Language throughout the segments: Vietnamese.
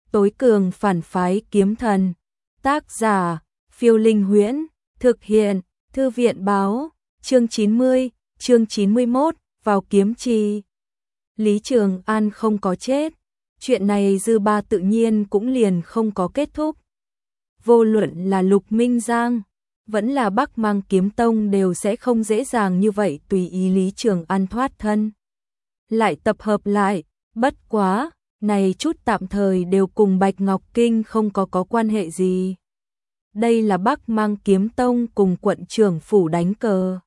tối cường phản phái kiếm thần. Tác giả, Phiêu Linh Huyễn, thực hiện, Thư viện báo, chương 90, chương 91, vào kiếm trì. Lý Trường An không có chết, chuyện này dư ba tự nhiên cũng liền không có kết thúc. Vô luận là Lục Minh Giang, vẫn là Bắc Mang Kiếm Tông đều sẽ không dễ dàng như vậy tùy ý Lý Trường An thoát thân. Lại tập hợp lại, bất quá, này chút tạm thời đều cùng Bạch Ngọc Kinh không có quan hệ gì. Đây là Bắc Mang Kiếm Tông cùng quận trưởng phủ đánh cờ.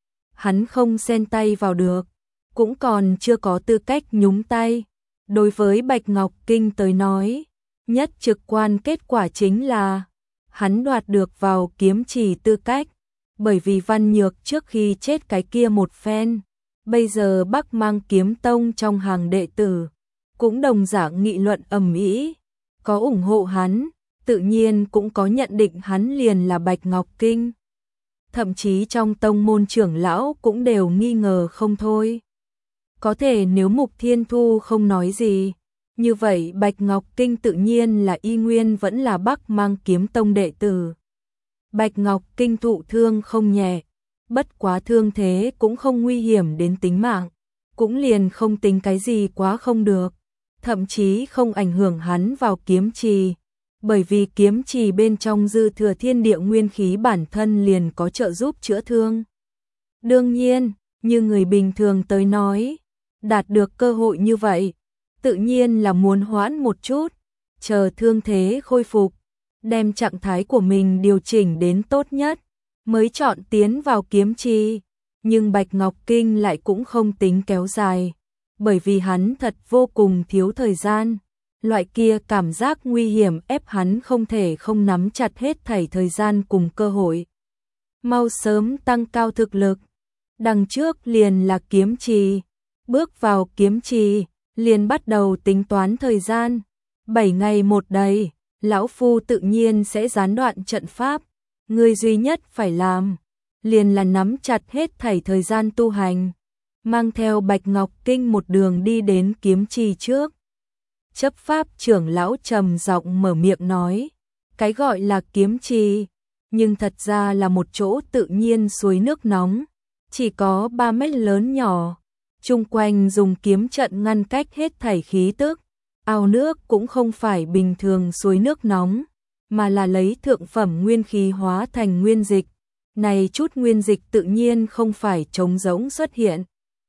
Hắn không xen tay vào được, cũng còn chưa có tư cách nhúng tay. Đối với Bạch Ngọc Kinh tới nói, nhất trực quan kết quả chính là hắn đoạt được vào kiếm trì tư cách, bởi vì Văn Nhược trước khi chết cái kia một phen, bây giờ Bắc Mang Kiếm Tông trong hàng đệ tử cũng đồng dạng nghị luận ầm ĩ, có ủng hộ hắn, tự nhiên cũng có nhận định hắn liền là Bạch Ngọc Kinh. Thậm chí trong tông môn trưởng lão cũng đều nghi ngờ không thôi. Có thể nếu Mục Thiên Thu không nói gì, như vậy Bạch Ngọc Kinh tự nhiên là y nguyên vẫn là Bắc Mang Kiếm Tông đệ tử. Bạch Ngọc Kinh thụ thương không nhẹ, bất quá thương thế cũng không nguy hiểm đến tính mạng, cũng liền không tính cái gì quá không được, thậm chí không ảnh hưởng hắn vào kiếm trì, bởi vì kiếm trì bên trong dư thừa thiên địa nguyên khí bản thân liền có trợ giúp chữa thương. Đương nhiên, như người bình thường tới nói, đạt được cơ hội như vậy, tự nhiên là muốn hoãn một chút, chờ thương thế khôi phục, đem trạng thái của mình điều chỉnh đến tốt nhất, mới chọn tiến vào kiếm trì. Nhưng Bạch Ngọc Kinh lại cũng không tính kéo dài, bởi vì hắn thật vô cùng thiếu thời gian. Loại kia cảm giác nguy hiểm ép hắn không thể không nắm chặt hết thảy thời gian cùng cơ hội. Mau sớm tăng cao thực lực. Đằng trước liền là kiếm trì, bước vào kiếm trì, liền bắt đầu tính toán thời gian. 7 ngày một đầy, lão phu tự nhiên sẽ gián đoạn trận pháp. Người duy nhất phải làm, liền là nắm chặt hết thảy thời gian tu hành. Mang theo Bạch Ngọc Kinh một đường đi đến kiếm trì trước. Chấp pháp trưởng lão trầm giọng mở miệng nói, cái gọi là kiếm trì, nhưng thật ra là một chỗ tự nhiên suối nước nóng, chỉ có 3 mét lớn nhỏ, chung quanh dùng kiếm trận ngăn cách hết thảy khí tức, ao nước cũng không phải bình thường suối nước nóng, mà là lấy thượng phẩm nguyên khí hóa thành nguyên dịch, này chút nguyên dịch tự nhiên không phải trống rỗng xuất hiện,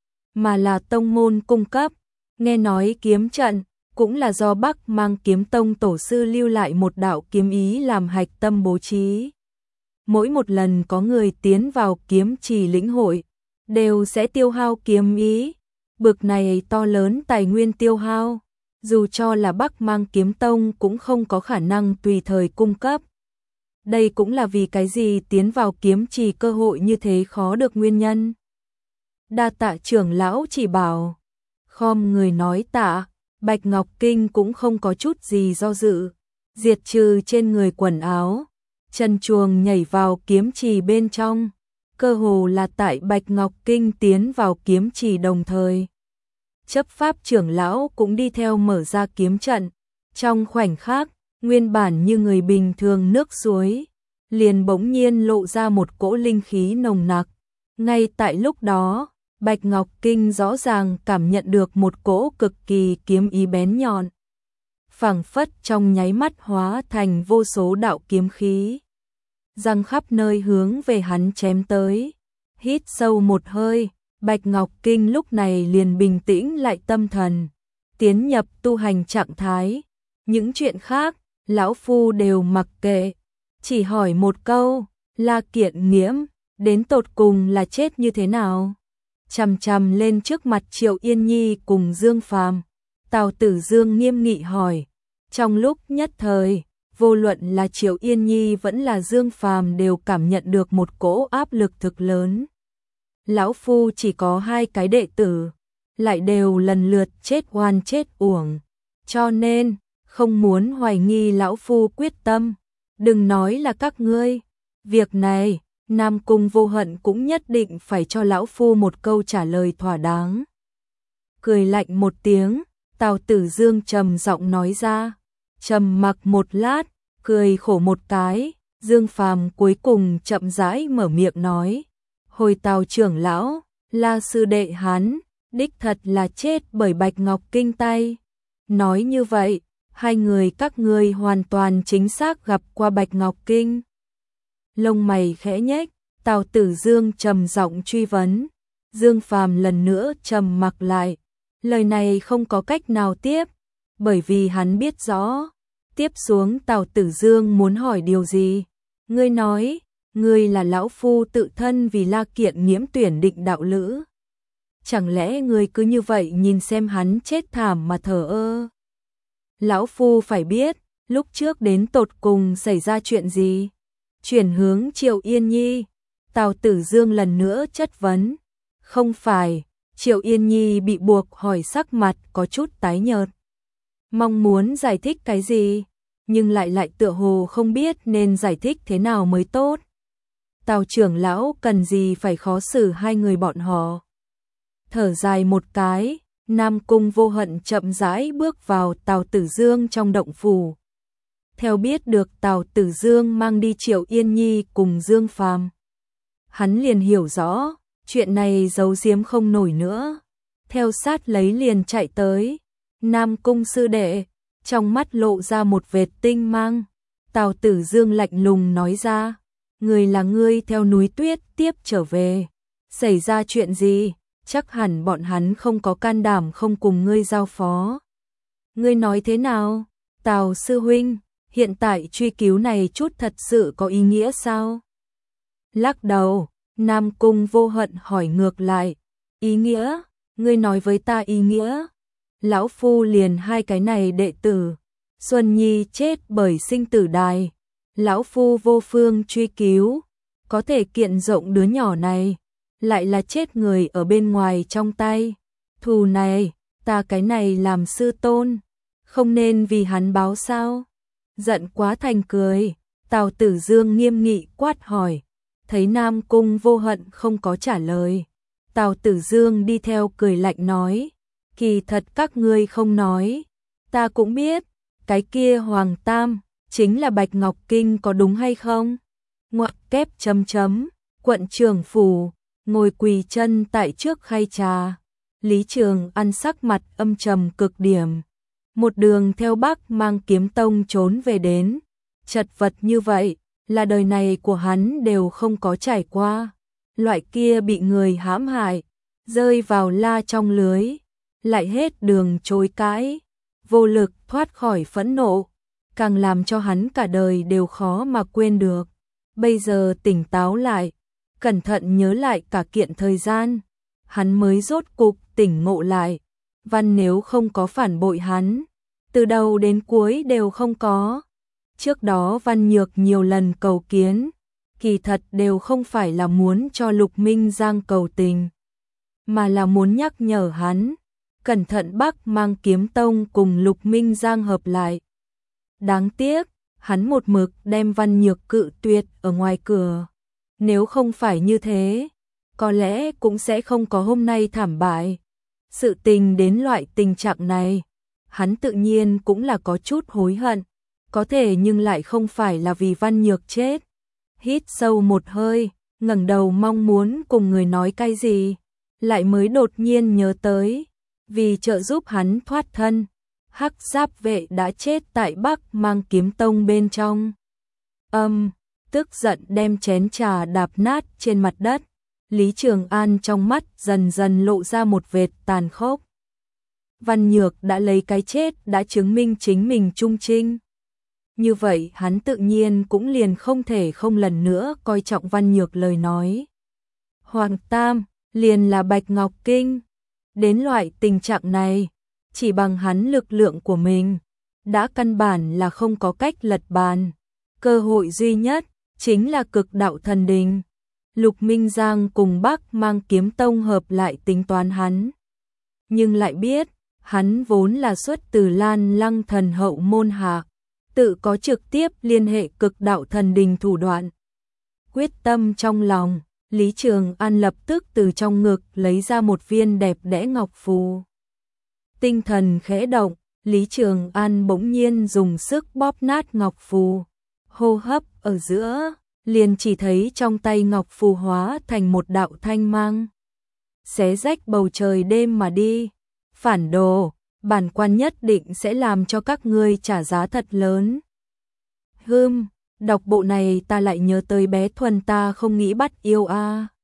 mà là tông môn cung cấp, nghe nói kiếm trận cũng là do Bắc Mang Kiếm Tông tổ sư lưu lại một đạo kiếm ý làm hạch tâm bố trí. Mỗi một lần có người tiến vào kiếm trì lĩnh hội, đều sẽ tiêu hao kiếm ý, bực này to lớn tài nguyên tiêu hao, dù cho là Bắc Mang Kiếm Tông cũng không có khả năng tùy thời cung cấp. Đây cũng là vì cái gì tiến vào kiếm trì cơ hội như thế khó được nguyên nhân. Đa tạ trưởng lão chỉ bảo, khom người nói tạ. Bạch Ngọc Kinh cũng không có chút gì do dự, diệt trừ trên người quần áo, chân chuồng nhảy vào kiếm trì bên trong, cơ hồ là tại Bạch Ngọc Kinh tiến vào kiếm trì đồng thời. Chấp pháp trưởng lão cũng đi theo mở ra kiếm trận, trong khoảnh khắc, nguyên bản như người bình thường nước suối, liền bỗng nhiên lộ ra một cỗ linh khí nồng nặc. Ngay tại lúc đó, Bạch Ngọc Kinh rõ ràng cảm nhận được một cỗ cực kỳ kiếm ý bén nhọn, phảng phất trong nháy mắt hóa thành vô số đạo kiếm khí, giăng khắp nơi hướng về hắn chém tới. Hít sâu một hơi, Bạch Ngọc Kinh lúc này liền bình tĩnh lại tâm thần, tiến nhập tu hành trạng thái. Những chuyện khác, lão phu đều mặc kệ, chỉ hỏi một câu, La Kiện Nghiễm, đến tột cùng là chết như thế nào? Chằm chằm lên trước mặt Triệu Yên Nhi cùng Dương Phàm, Tào Tử Dương nghiêm nghị hỏi. Trong lúc nhất thời, vô luận là Triệu Yên Nhi vẫn là Dương Phàm đều cảm nhận được một cỗ áp lực thực lớn. Lão phu chỉ có 2 cái đệ tử, lại đều lần lượt chết oan chết uổng, cho nên không muốn hoài nghi lão phu quyết tâm. Đừng nói là các ngươi, việc này Nam Cung Vô Hận cũng nhất định phải cho lão phu một câu trả lời thỏa đáng. Cười lạnh một tiếng, Tào Tử Dương trầm giọng nói ra, trầm mặc một lát, cười khổ một cái, Dương Phàm cuối cùng chậm rãi mở miệng nói, hồi Tào trưởng lão, La sư đệ hắn, đích thật là chết bởi Bạch Ngọc Kinh tay. Nói như vậy, hai người các ngươi hoàn toàn chính xác gặp qua Bạch Ngọc Kinh. Lông mày khẽ nhếch, Tào Tử Dương trầm giọng truy vấn. Dương Phàm lần nữa trầm mặc lại, lời này không có cách nào tiếp, bởi vì hắn biết rõ, tiếp xuống Tào Tử Dương muốn hỏi điều gì. Ngươi nói, ngươi là lão phu tự thân vì La Kiện Nghiễm tuyển định đạo lữ. Chẳng lẽ ngươi cứ như vậy nhìn xem hắn chết thảm mà thờ ơ? Lão phu phải biết, lúc trước đến tột cùng xảy ra chuyện gì? Chuyển hướng Triệu Yên Nhi, Tào Tử Dương lần nữa chất vấn. Không phải, Triệu Yên Nhi bị buộc hỏi, sắc mặt có chút tái nhợt. Mong muốn giải thích cái gì, nhưng lại tựa hồ không biết nên giải thích thế nào mới tốt. Tào trưởng lão cần gì phải khó xử hai người bọn họ. Thở dài một cái, Nam Cung Vô Hận chậm rãi bước vào Tào Tử Dương trong động phủ. Theo biết được Tào Tử Dương mang đi Triệu Yên Nhi cùng Dương Phàm, hắn liền hiểu rõ, chuyện này giấu giếm không nổi nữa. Theo sát lấy liền chạy tới. Nam Cung sư đệ, trong mắt lộ ra một vệt tinh mang. Tào Tử Dương lạnh lùng nói ra, người là ngươi theo núi tuyết tiếp trở về. Xảy ra chuyện gì? Chắc hẳn bọn hắn không có can đảm không cùng ngươi giao phó. Ngươi nói thế nào? Tào sư huynh, hiện tại truy cứu này chút thật sự có ý nghĩa sao? Lắc đầu, Nam Cung Vô Hận hỏi ngược lại, ý nghĩa? Ngươi nói với ta ý nghĩa? Lão phu liền hai cái này đệ tử, Xuân Nhi chết bởi sinh tử đài, lão phu vô phương truy cứu, có thể kiện rộng đứa nhỏ này, lại là chết người ở bên ngoài trong tay. Thù này, ta cái này làm sư tôn, không nên vì hắn báo sao? Giận quá thành cười, Tào Tử Dương nghiêm nghị quát hỏi, thấy Nam Cung Vô Hận không có trả lời. Tào Tử Dương đi theo cười lạnh nói, kỳ thật các ngươi không nói, ta cũng biết, cái kia Hoàng Tam, chính là Bạch Ngọc Kinh có đúng hay không? Ngoặc kép chấm chấm, quận trưởng phủ, ngồi quỳ chân tại trước khay trà. Lý Trường Ăn sắc mặt âm trầm cực điểm. Một đường theo Bắc Mang Kiếm Tông trốn về đến. Chật vật như vậy, là đời này của hắn đều không có trải qua. Loại kia bị người hãm hại, rơi vào la trong lưới, lại hết đường chối cãi, vô lực thoát khỏi phẫn nộ, càng làm cho hắn cả đời đều khó mà quên được. Bây giờ tỉnh táo lại, cẩn thận nhớ lại cả kiện thời gian, hắn mới rốt cục tỉnh ngộ lại, Văn nếu không có phản bội hắn, từ đầu đến cuối đều không có. Trước đó Văn Nhược nhiều lần cầu kiến, kỳ thật đều không phải là muốn cho Lục Minh Giang cầu tình, mà là muốn nhắc nhở hắn, cẩn thận Bắc Mang Kiếm Tông cùng Lục Minh Giang hợp lại. Đáng tiếc, hắn một mực đem Văn Nhược cự tuyệt ở ngoài cửa. Nếu không phải như thế, có lẽ cũng sẽ không có hôm nay thảm bại. Sự tình đến loại tình trạng này, hắn tự nhiên cũng là có chút hối hận, có thể nhưng lại không phải là vì Văn Nhược chết. Hít sâu một hơi, ngẩng đầu mong muốn cùng người nói cái gì, lại mới đột nhiên nhớ tới, vì trợ giúp hắn thoát thân, Hắc Giáp vệ đã chết tại Bắc Mang Kiếm Tông bên trong. Tức giận đem chén trà đạp nát trên mặt đất. Lý Trường An trong mắt dần dần lộ ra một vệt tàn khốc. Văn Nhược đã lấy cái chết đã chứng minh chính mình trung trinh. Như vậy hắn tự nhiên cũng liền không thể không lần nữa coi trọng Văn Nhược lời nói. Hoàng Tam liền là Bạch Ngọc Kinh. Đến loại tình trạng này, chỉ bằng hắn lực lượng của mình, đã căn bản là không có cách lật bàn. Cơ hội duy nhất chính là Cực Đạo Thần Đình. Lục Minh Giang cùng Bắc Mang Kiếm Tông hợp lại tính toán hắn. Nhưng lại biết, hắn vốn là xuất từ Lan Lăng Thần hậu môn hạ, tự có trực tiếp liên hệ Cực Đạo Thần Đình thủ đoạn. Quyết tâm trong lòng, Lý Trường An lập tức từ trong ngực lấy ra một viên đẹp đẽ ngọc phù. Tinh thần khẽ động, Lý Trường An bỗng nhiên dùng sức bóp nát ngọc phù, hô hấp ở giữa, liền chỉ thấy trong tay ngọc phù hóa thành một đạo thanh mang, xé rách bầu trời đêm mà đi. Phản đồ, bản quan nhất định sẽ làm cho các ngươi trả giá thật lớn. Đọc bộ này ta lại nhớ tới bé Thuần ta không nghĩ bắt yêu a.